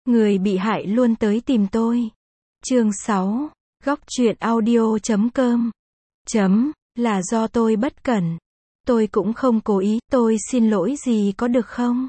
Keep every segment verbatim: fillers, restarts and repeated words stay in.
người bị hại luôn tới tìm tôi. Chương sáu. Góc truyện audio chấm com. Chấm, là do tôi bất cẩn. Tôi cũng không cố ý, tôi xin lỗi gì có được không?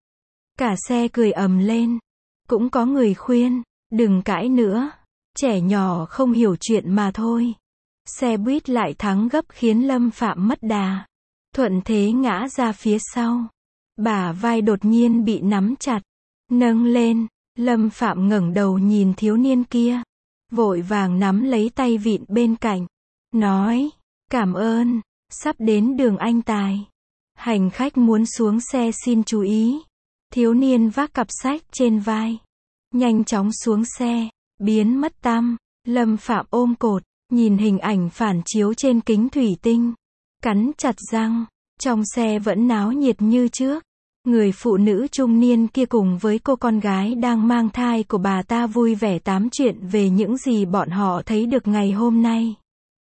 Cả xe cười ầm lên. Cũng có người khuyên, đừng cãi nữa. Trẻ nhỏ không hiểu chuyện mà thôi. Xe buýt lại thắng gấp khiến Lâm Phạm mất đà. Thuận thế ngã ra phía sau. Bả vai đột nhiên bị nắm chặt. Nâng lên, Lâm Phạm ngẩng đầu nhìn thiếu niên kia. Vội vàng nắm lấy tay vịn bên cạnh. Nói, cảm ơn, sắp đến đường Anh Tài. Hành khách muốn xuống xe xin chú ý. Thiếu niên vác cặp sách trên vai. Nhanh chóng xuống xe, biến mất tăm. Lâm Phạm ôm cột, nhìn hình ảnh phản chiếu trên kính thủy tinh. Cắn chặt răng, trong xe vẫn náo nhiệt như trước. Người phụ nữ trung niên kia cùng với cô con gái đang mang thai của bà ta vui vẻ tám chuyện về những gì bọn họ thấy được ngày hôm nay.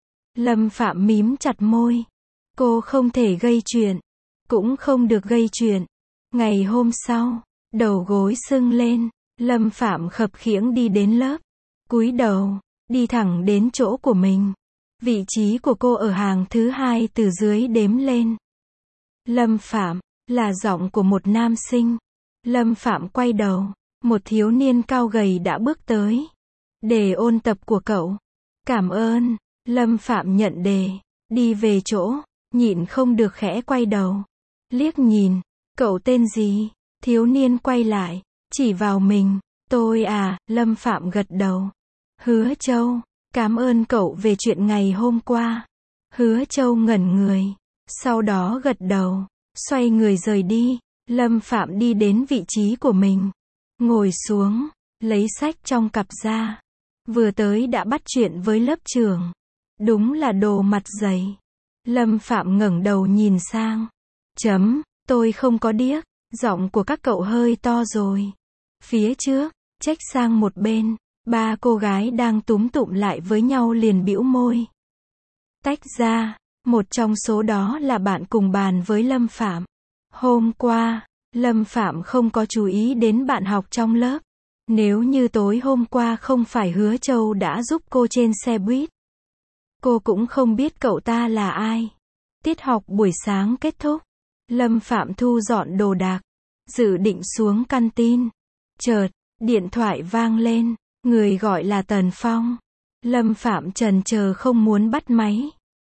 Lâm Phạm mím chặt môi. Cô không thể gây chuyện, cũng không được gây chuyện. Ngày hôm sau, đầu gối sưng lên, Lâm Phạm khập khiễng đi đến lớp. Cúi đầu, đi thẳng đến chỗ của mình. Vị trí của cô ở hàng thứ hai từ dưới đếm lên. Lâm Phạm, là giọng của một nam sinh. Lâm Phạm quay đầu, một thiếu niên cao gầy đã bước tới. Đề ôn tập của cậu. Cảm ơn. Lâm Phạm nhận đề, đi về chỗ, nhịn không được khẽ quay đầu. Liếc nhìn, cậu tên gì? Thiếu niên quay lại, chỉ vào mình. Tôi à, Lâm Phạm gật đầu. Hứa Châu, cảm ơn cậu về chuyện ngày hôm qua. Hứa Châu ngẩn người, sau đó gật đầu, xoay người rời đi. Lâm Phạm đi đến vị trí của mình, ngồi xuống, lấy sách trong cặp ra. Vừa tới đã bắt chuyện với lớp trưởng. Đúng là đồ mặt dày. Lâm Phạm ngẩng đầu nhìn sang. Chấm, tôi không có điếc, giọng của các cậu hơi to rồi. Phía trước, trách sang một bên, ba cô gái đang túm tụm lại với nhau liền bĩu môi. Tách ra, một trong số đó là bạn cùng bàn với Lâm Phạm. Hôm qua, Lâm Phạm không có chú ý đến bạn học trong lớp. Nếu như tối hôm qua không phải Hứa Châu đã giúp cô trên xe buýt, cô cũng không biết cậu ta là ai. Tiết học buổi sáng kết thúc, Lâm Phạm thu dọn đồ đạc, dự định xuống căn tin. Chợt, điện thoại vang lên, người gọi là Tần Phong. Lâm Phạm chần chờ không muốn bắt máy.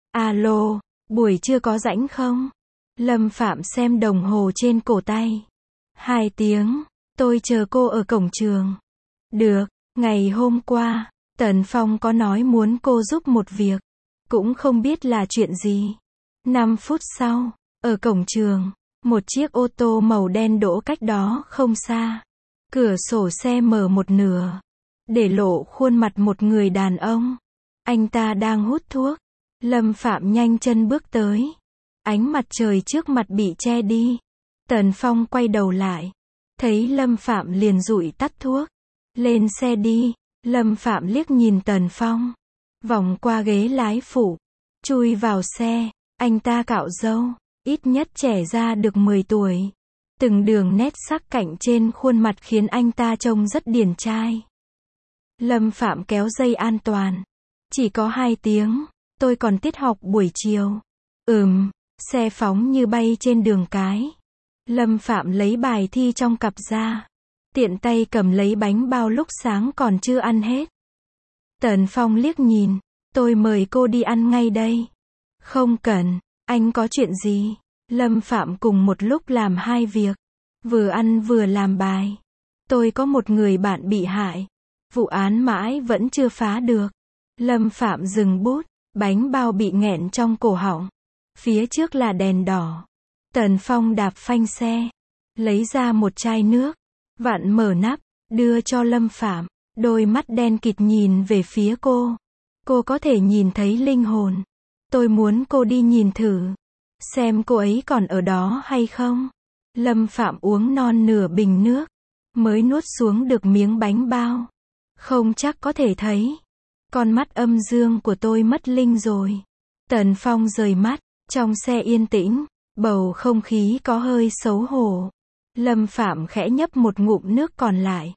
Alo, buổi trưa có rảnh không? Lâm Phạm xem đồng hồ trên cổ tay. Hai tiếng, tôi chờ cô ở cổng trường. Được, ngày hôm qua, Tần Phong có nói muốn cô giúp một việc. Cũng không biết là chuyện gì. Năm phút sau, ở cổng trường, một chiếc ô tô màu đen đỗ cách đó không xa. Cửa sổ xe mở một nửa, để lộ khuôn mặt một người đàn ông. Anh ta đang hút thuốc. Lâm Phạm nhanh chân bước tới. Ánh mặt trời trước mặt bị che đi. Tần Phong quay đầu lại, thấy Lâm Phạm liền dụi tắt thuốc. Lên xe đi. Lâm Phạm liếc nhìn Tần Phong, vòng qua ghế lái phụ, chui vào xe. Anh ta cạo râu, ít nhất trẻ ra được mười tuổi. Từng đường nét sắc cạnh trên khuôn mặt khiến anh ta trông rất điển trai. Lâm Phạm kéo dây an toàn. Chỉ có hai tiếng, tôi còn tiết học buổi chiều. Ừm, xe phóng như bay trên đường cái. Lâm Phạm lấy bài thi trong cặp ra. Tiện tay cầm lấy bánh bao lúc sáng còn chưa ăn hết. Tần Phong liếc nhìn. Tôi mời cô đi ăn ngay đây. Không cần, anh có chuyện gì? Lâm Phạm cùng một lúc làm hai việc. Vừa ăn vừa làm bài. Tôi có một người bạn bị hại. Vụ án mãi vẫn chưa phá được. Lâm Phạm dừng bút. Bánh bao bị nghẹn trong cổ họng. Phía trước là đèn đỏ. Tần Phong đạp phanh xe, lấy ra một chai nước, vặn mở nắp, đưa cho Lâm Phạm. Đôi mắt đen kịt nhìn về phía cô. Cô có thể nhìn thấy linh hồn. Tôi muốn cô đi nhìn thử, xem cô ấy còn ở đó hay không. Lâm Phạm uống non nửa bình nước, mới nuốt xuống được miếng bánh bao. Không chắc có thể thấy. Con mắt âm dương của tôi mất linh rồi. Tần Phong rời mắt, trong xe yên tĩnh, bầu không khí có hơi xấu hổ. Lâm Phạm khẽ nhấp một ngụm nước còn lại.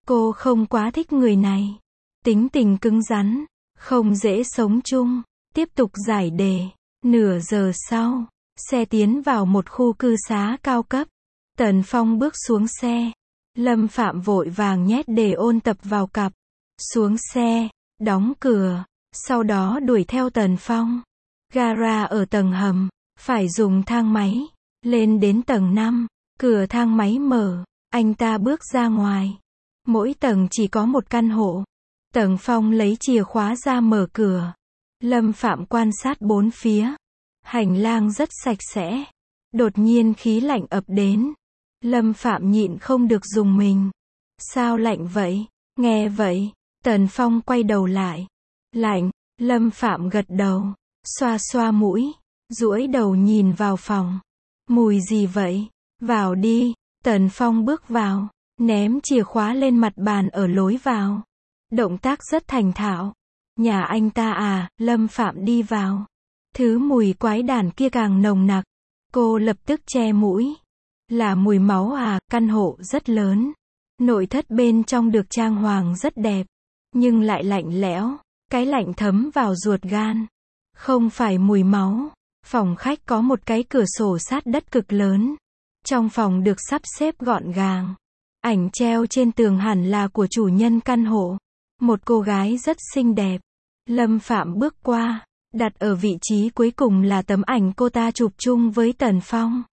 Cô không quá thích người này. Tính tình cứng rắn, không dễ sống chung. Tiếp tục giải đề. Nửa giờ sau, xe tiến vào một khu cư xá cao cấp. Tần Phong bước xuống xe. Lâm Phạm vội vàng nhét đề ôn tập vào cặp. Xuống xe, đóng cửa, sau đó đuổi theo Tần Phong. Gara ở tầng hầm, phải dùng thang máy. Lên đến tầng năm, cửa thang máy mở, anh ta bước ra ngoài. Mỗi tầng chỉ có một căn hộ. Tần Phong lấy chìa khóa ra mở cửa. Lâm Phạm quan sát bốn phía. Hành lang rất sạch sẽ. Đột nhiên khí lạnh ập đến. Lâm Phạm nhịn không được rùng mình. Sao lạnh vậy? Nghe vậy, Tần Phong quay đầu lại. Lạnh, Lâm Phạm gật đầu, xoa xoa mũi, duỗi đầu nhìn vào phòng. Mùi gì vậy? Vào đi. Tần Phong bước vào, ném chìa khóa lên mặt bàn ở lối vào. Động tác rất thành thạo. Nhà anh ta à? Lâm Phạm đi vào. Thứ mùi quái đản kia càng nồng nặc. Cô lập tức che mũi. Là mùi máu à? Căn hộ rất lớn. Nội thất bên trong được trang hoàng rất đẹp. Nhưng lại lạnh lẽo. Cái lạnh thấm vào ruột gan. Không phải mùi máu. Phòng khách có một cái cửa sổ sát đất cực lớn. Trong phòng được sắp xếp gọn gàng. Ảnh treo trên tường hẳn là của chủ nhân căn hộ. Một cô gái rất xinh đẹp. Lâm Phạm bước qua. Đặt ở vị trí cuối cùng là tấm ảnh cô ta chụp chung với Tần Phong.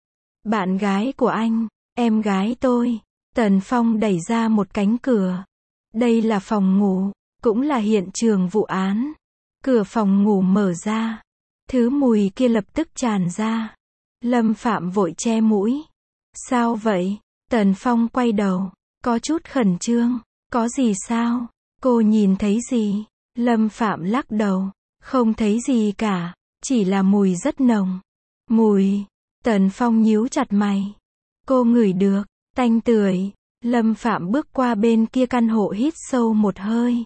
Bạn gái của anh, em gái tôi. Tần Phong đẩy ra một cánh cửa. Đây là phòng ngủ, cũng là hiện trường vụ án. Cửa phòng ngủ mở ra. Thứ mùi kia lập tức tràn ra. Lâm Phạm vội che mũi. Sao vậy? Tần Phong quay đầu, có chút khẩn trương. Có gì sao? Cô nhìn thấy gì? Lâm Phạm lắc đầu. Không thấy gì cả, chỉ là mùi rất nồng. Mùi. Tần Phong nhíu chặt mày. Cô ngửi được, tanh tưởi. Lâm Phạm bước qua bên kia căn hộ hít sâu một hơi.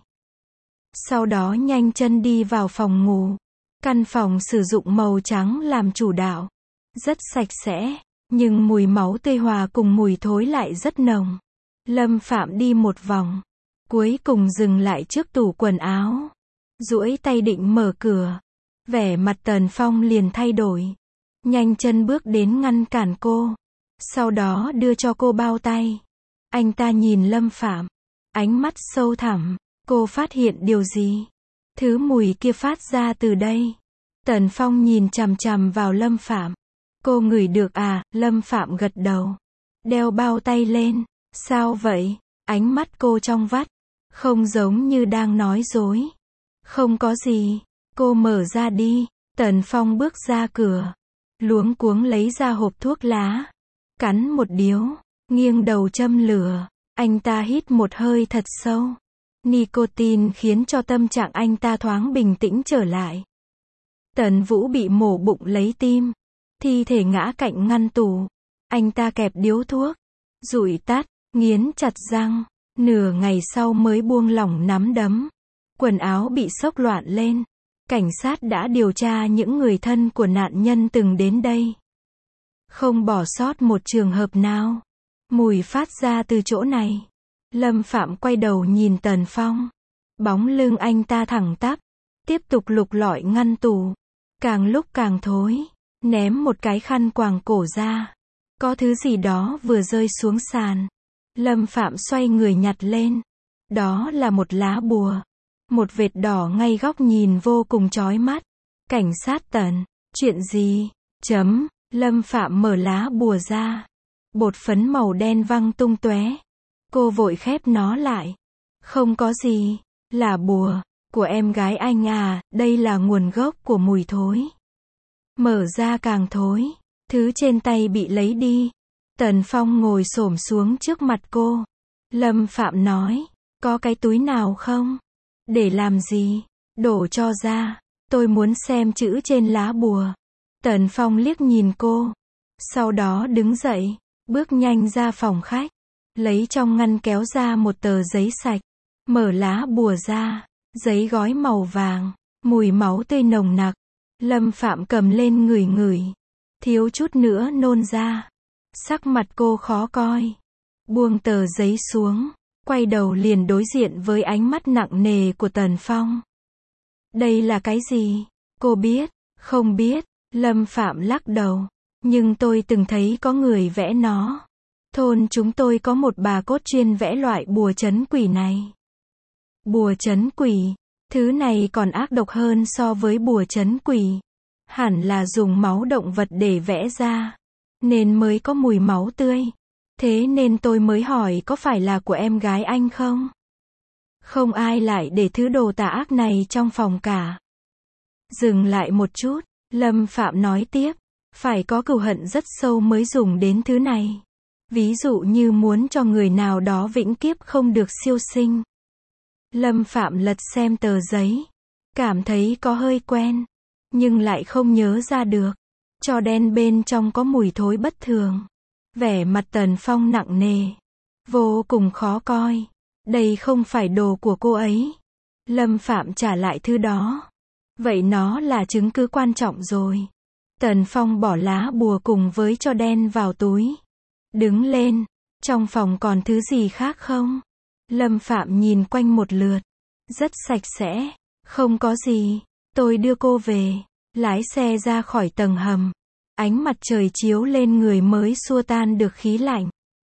Sau đó nhanh chân đi vào phòng ngủ. Căn phòng sử dụng màu trắng làm chủ đạo. Rất sạch sẽ, nhưng mùi máu tươi hòa cùng mùi thối lại rất nồng. Lâm Phạm đi một vòng, cuối cùng dừng lại trước tủ quần áo. Duỗi tay định mở cửa. Vẻ mặt Tần Phong liền thay đổi. Nhanh chân bước đến ngăn cản cô. Sau đó đưa cho cô bao tay. Anh ta nhìn Lâm Phạm. Ánh mắt sâu thẳm. Cô phát hiện điều gì? Thứ mùi kia phát ra từ đây. Tần Phong nhìn chằm chằm vào Lâm Phạm. Cô ngửi được à? Lâm Phạm gật đầu. Đeo bao tay lên. Sao vậy? Ánh mắt cô trong vắt. Không giống như đang nói dối. Không có gì. Cô mở ra đi. Tần Phong bước ra cửa. Luống cuống lấy ra hộp thuốc lá. Cắn một điếu. Nghiêng đầu châm lửa. Anh ta hít một hơi thật sâu. Nicotine khiến cho tâm trạng anh ta thoáng bình tĩnh trở lại. Tần Vũ bị mổ bụng lấy tim. Thi thể ngã cạnh ngăn tủ. Anh ta kẹp điếu thuốc. Dụi tắt. Nghiến chặt răng. Nửa ngày sau mới buông lỏng nắm đấm. Quần áo bị xốc loạn lên. Cảnh sát đã điều tra những người thân của nạn nhân từng đến đây. Không bỏ sót một trường hợp nào. Mùi phát ra từ chỗ này. Lâm Phạm quay đầu nhìn Tần Phong. Bóng lưng anh ta thẳng tắp. Tiếp tục lục lọi ngăn tủ. Càng lúc càng thối. Ném một cái khăn quàng cổ ra. Có thứ gì đó vừa rơi xuống sàn. Lâm Phạm xoay người nhặt lên. Đó là một lá bùa. Một vệt đỏ ngay góc nhìn vô cùng chói mắt. Cảnh sát Tần. Chuyện gì? Chấm. Lâm Phạm mở lá bùa ra. Bột phấn màu đen văng tung tóe. Cô vội khép nó lại. Không có gì. Là bùa. Của em gái anh à. Đây là nguồn gốc của mùi thối. Mở ra càng thối. Thứ trên tay bị lấy đi. Tần Phong ngồi xổm xuống trước mặt cô. Lâm Phạm nói. Có cái túi nào không? Để làm gì? Đổ cho ra. Tôi muốn xem chữ trên lá bùa. Tần Phong liếc nhìn cô. Sau đó đứng dậy. Bước nhanh ra phòng khách. Lấy trong ngăn kéo ra một tờ giấy sạch. Mở lá bùa ra. Giấy gói màu vàng. Mùi máu tươi nồng nặc. Lâm Phạm cầm lên ngửi ngửi. Thiếu chút nữa nôn ra. Sắc mặt cô khó coi. Buông tờ giấy xuống. quay đầu liền đối diện với ánh mắt nặng nề của Tần Phong. Đây là cái gì? Cô biết? Không biết. Lâm Phạm lắc đầu. Nhưng tôi từng thấy có người vẽ nó. Thôn chúng tôi có một bà cốt chuyên vẽ loại bùa trấn quỷ này. Bùa trấn quỷ, thứ này còn ác độc hơn so với bùa trấn quỷ. Hẳn là dùng máu động vật để vẽ ra, nên mới có mùi máu tươi. Thế nên tôi mới hỏi có phải là của em gái anh không? Không ai lại để thứ đồ tà ác này trong phòng cả. Dừng lại một chút, Lâm Phạm nói tiếp, phải có cừu hận rất sâu mới dùng đến thứ này. Ví dụ như muốn cho người nào đó vĩnh kiếp không được siêu sinh. Lâm Phạm lật xem tờ giấy, cảm thấy có hơi quen, nhưng lại không nhớ ra được. Tro đen bên trong có mùi thối bất thường. Vẻ mặt Tần Phong nặng nề, vô cùng khó coi. Đây không phải đồ của cô ấy. Lâm Phạm trả lại thứ đó. Vậy nó là chứng cứ quan trọng rồi. Tần Phong bỏ lá bùa cùng với tro đen vào túi. Đứng lên, trong phòng còn thứ gì khác không? Lâm Phạm nhìn quanh một lượt. Rất sạch sẽ. Không có gì. Tôi đưa cô về. Lái xe ra khỏi tầng hầm. Ánh mặt trời chiếu lên người mới xua tan được khí lạnh.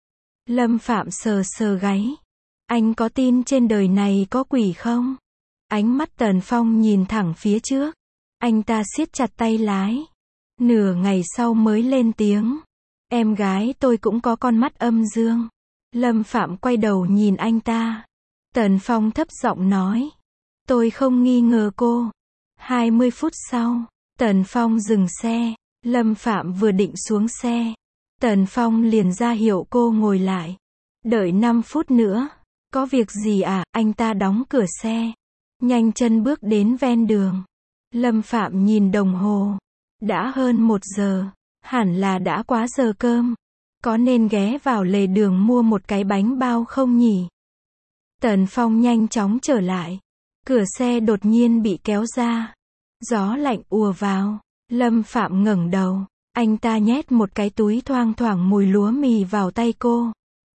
Lâm Phạm sờ sờ gáy. Anh có tin trên đời này có quỷ không? Ánh mắt Tần Phong nhìn thẳng phía trước. Anh ta siết chặt tay lái. Nửa ngày sau mới lên tiếng. Em gái tôi cũng có con mắt âm dương. Lâm Phạm quay đầu nhìn anh ta. Tần Phong thấp giọng nói. Tôi không nghi ngờ cô. hai mươi phút sau, Tần Phong dừng xe. Lâm Phạm vừa định xuống xe. Tần Phong liền ra hiệu cô ngồi lại. Đợi năm phút nữa. Có việc gì à? Anh ta đóng cửa xe. Nhanh chân bước đến ven đường. Lâm Phạm nhìn đồng hồ. Đã hơn một giờ. Hẳn là đã quá giờ cơm. Có nên ghé vào lề đường mua một cái bánh bao không nhỉ? Tần Phong nhanh chóng trở lại. Cửa xe đột nhiên bị kéo ra. Gió lạnh ùa vào. Lâm Phạm ngẩng đầu. Anh ta nhét một cái túi thoang thoảng mùi lúa mì vào tay cô.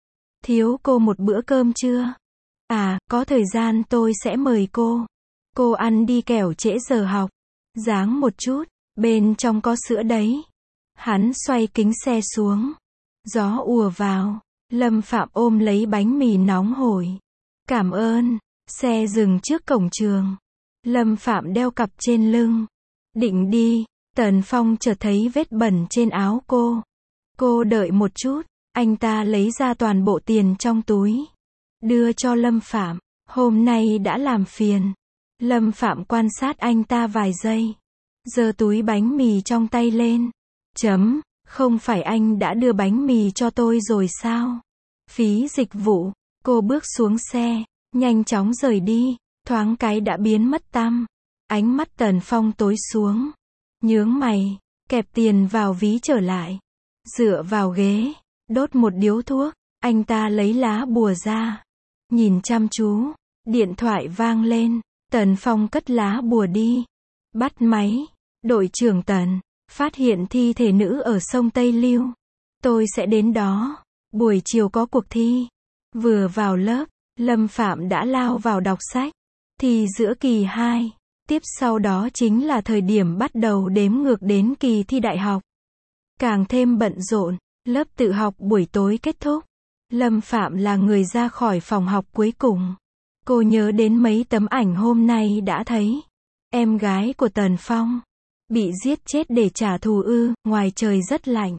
Thiếu cô một bữa cơm chưa? À, có thời gian tôi sẽ mời cô. Cô ăn đi kẻo trễ giờ học. Dáng một chút, bên trong có sữa đấy. Hắn xoay kính xe xuống. Gió ùa vào. Lâm Phạm ôm lấy bánh mì nóng hổi. Cảm ơn. Xe dừng trước cổng trường. Lâm Phạm đeo cặp trên lưng. Định đi. Tần Phong chợt thấy vết bẩn trên áo cô. Cô đợi một chút. Anh ta lấy ra toàn bộ tiền trong túi. Đưa cho Lâm Phạm. Hôm nay đã làm phiền. Lâm Phạm quan sát anh ta vài giây. Giơ túi bánh mì trong tay lên. Chấm. Không phải anh đã đưa bánh mì cho tôi rồi sao? Phí dịch vụ. Cô bước xuống xe. Nhanh chóng rời đi. Thoáng cái đã biến mất tăm. Ánh mắt Tần Phong tối xuống. Nhướng mày. Kẹp tiền vào ví trở lại. Dựa vào ghế. Đốt một điếu thuốc. Anh ta lấy lá bùa ra. Nhìn chăm chú. Điện thoại vang lên. Tần Phong cất lá bùa đi. Bắt máy. Đội trưởng Tần. Phát hiện thi thể nữ ở sông Tây Lưu. Tôi sẽ đến đó. Buổi chiều có cuộc thi. Vừa vào lớp, Lâm Phạm đã lao vào đọc sách. Thi giữa kỳ hai. Tiếp sau đó chính là thời điểm bắt đầu đếm ngược đến kỳ thi đại học. Càng thêm bận rộn. Lớp tự học buổi tối kết thúc. Lâm Phạm là người ra khỏi phòng học cuối cùng. Cô nhớ đến mấy tấm ảnh hôm nay đã thấy. Em gái của Tần Phong. Bị giết chết để trả thù ư, ngoài trời rất lạnh.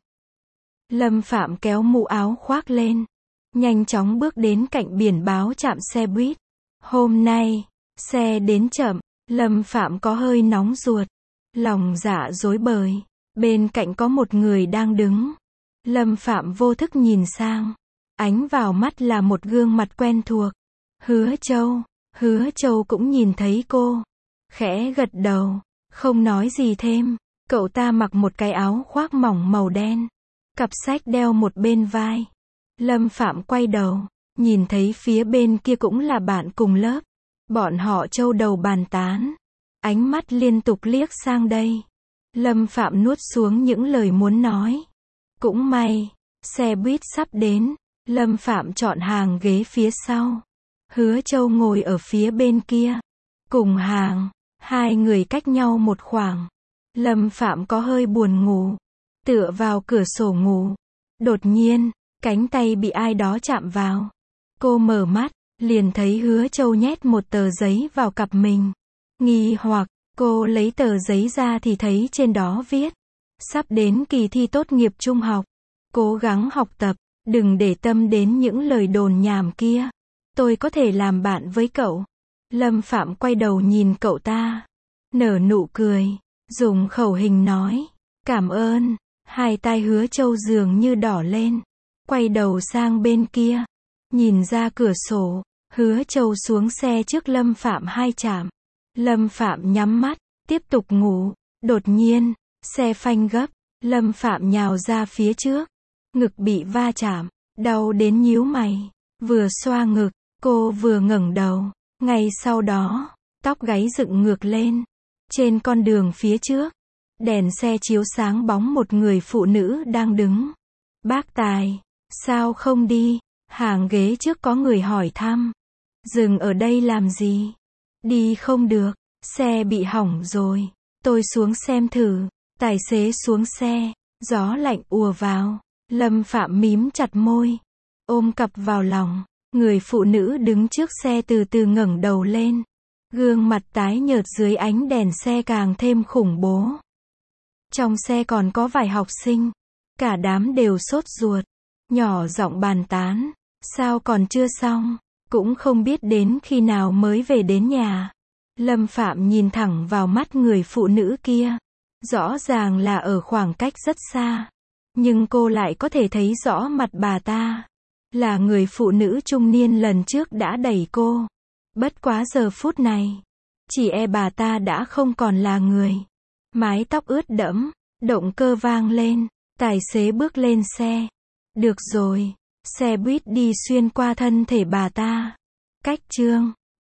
Lâm Phạm kéo mũ áo khoác lên. Nhanh chóng bước đến cạnh biển báo trạm xe buýt. Hôm nay, xe đến chậm. Lâm Phạm có hơi nóng ruột. Lòng dạ rối bời. Bên cạnh có một người đang đứng. Lâm Phạm vô thức nhìn sang. Ánh vào mắt là một gương mặt quen thuộc. Hứa Châu. Hứa Châu cũng nhìn thấy cô. Khẽ gật đầu. Không nói gì thêm. Cậu ta mặc một cái áo khoác mỏng màu đen. Cặp sách đeo một bên vai. Lâm Phạm quay đầu. Nhìn thấy phía bên kia cũng là bạn cùng lớp. Bọn họ châu đầu bàn tán. Ánh mắt liên tục liếc sang đây. Lâm Phạm nuốt xuống những lời muốn nói. Cũng may. Xe buýt sắp đến. Lâm Phạm chọn hàng ghế phía sau. Hứa Châu ngồi ở phía bên kia. Cùng hàng, hai người cách nhau một khoảng. Lâm Phạm có hơi buồn ngủ, tựa vào cửa sổ ngủ. Đột nhiên, cánh tay bị ai đó chạm vào. Cô mở mắt, liền thấy Hứa Châu nhét một tờ giấy vào cặp mình. Nghi hoặc, cô lấy tờ giấy ra thì thấy trên đó viết: sắp đến kỳ thi tốt nghiệp trung học. Cố gắng học tập, đừng để tâm đến những lời đồn nhảm kia. Tôi có thể làm bạn với cậu. Lâm Phạm quay đầu nhìn cậu ta, nở nụ cười, dùng khẩu hình nói: cảm ơn. Hai tai Hứa Châu dường như đỏ lên, quay đầu sang bên kia, nhìn ra cửa sổ. Hứa Châu xuống xe trước Lâm Phạm hai chạm. Lâm Phạm nhắm mắt, tiếp tục ngủ. Đột nhiên, xe phanh gấp, Lâm Phạm nhào ra phía trước, ngực bị va chạm, đau đến nhíu mày. Vừa xoa ngực, cô vừa ngẩng đầu. Ngay sau đó, tóc gáy dựng ngược lên. Trên con đường phía trước, đèn xe chiếu sáng bóng một người phụ nữ đang đứng. Bác Tài, sao không đi? Hàng ghế trước có người hỏi thăm. Dừng ở đây làm gì? Đi không được, xe bị hỏng rồi. Tôi xuống xem thử. Tài xế xuống xe, gió lạnh ùa vào. Lâm Phạm mím chặt môi, ôm cặp vào lòng. Người phụ nữ đứng trước xe từ từ ngẩng đầu lên. Gương mặt tái nhợt dưới ánh đèn xe càng thêm khủng bố. Trong xe còn có vài học sinh. Cả đám đều sốt ruột, nhỏ giọng bàn tán. Sao còn chưa xong? Cũng không biết đến khi nào mới về đến nhà. Lâm Phạm nhìn thẳng vào mắt người phụ nữ kia. Rõ ràng là ở khoảng cách rất xa, nhưng cô lại có thể thấy rõ mặt bà ta. Là người phụ nữ trung niên lần trước đã đẩy cô. Bất quá giờ phút này, chỉ e bà ta đã không còn là người. Mái tóc ướt đẫm, động cơ vang lên, tài xế bước lên xe. Được rồi, xe buýt đi xuyên qua thân thể bà ta. Cách chương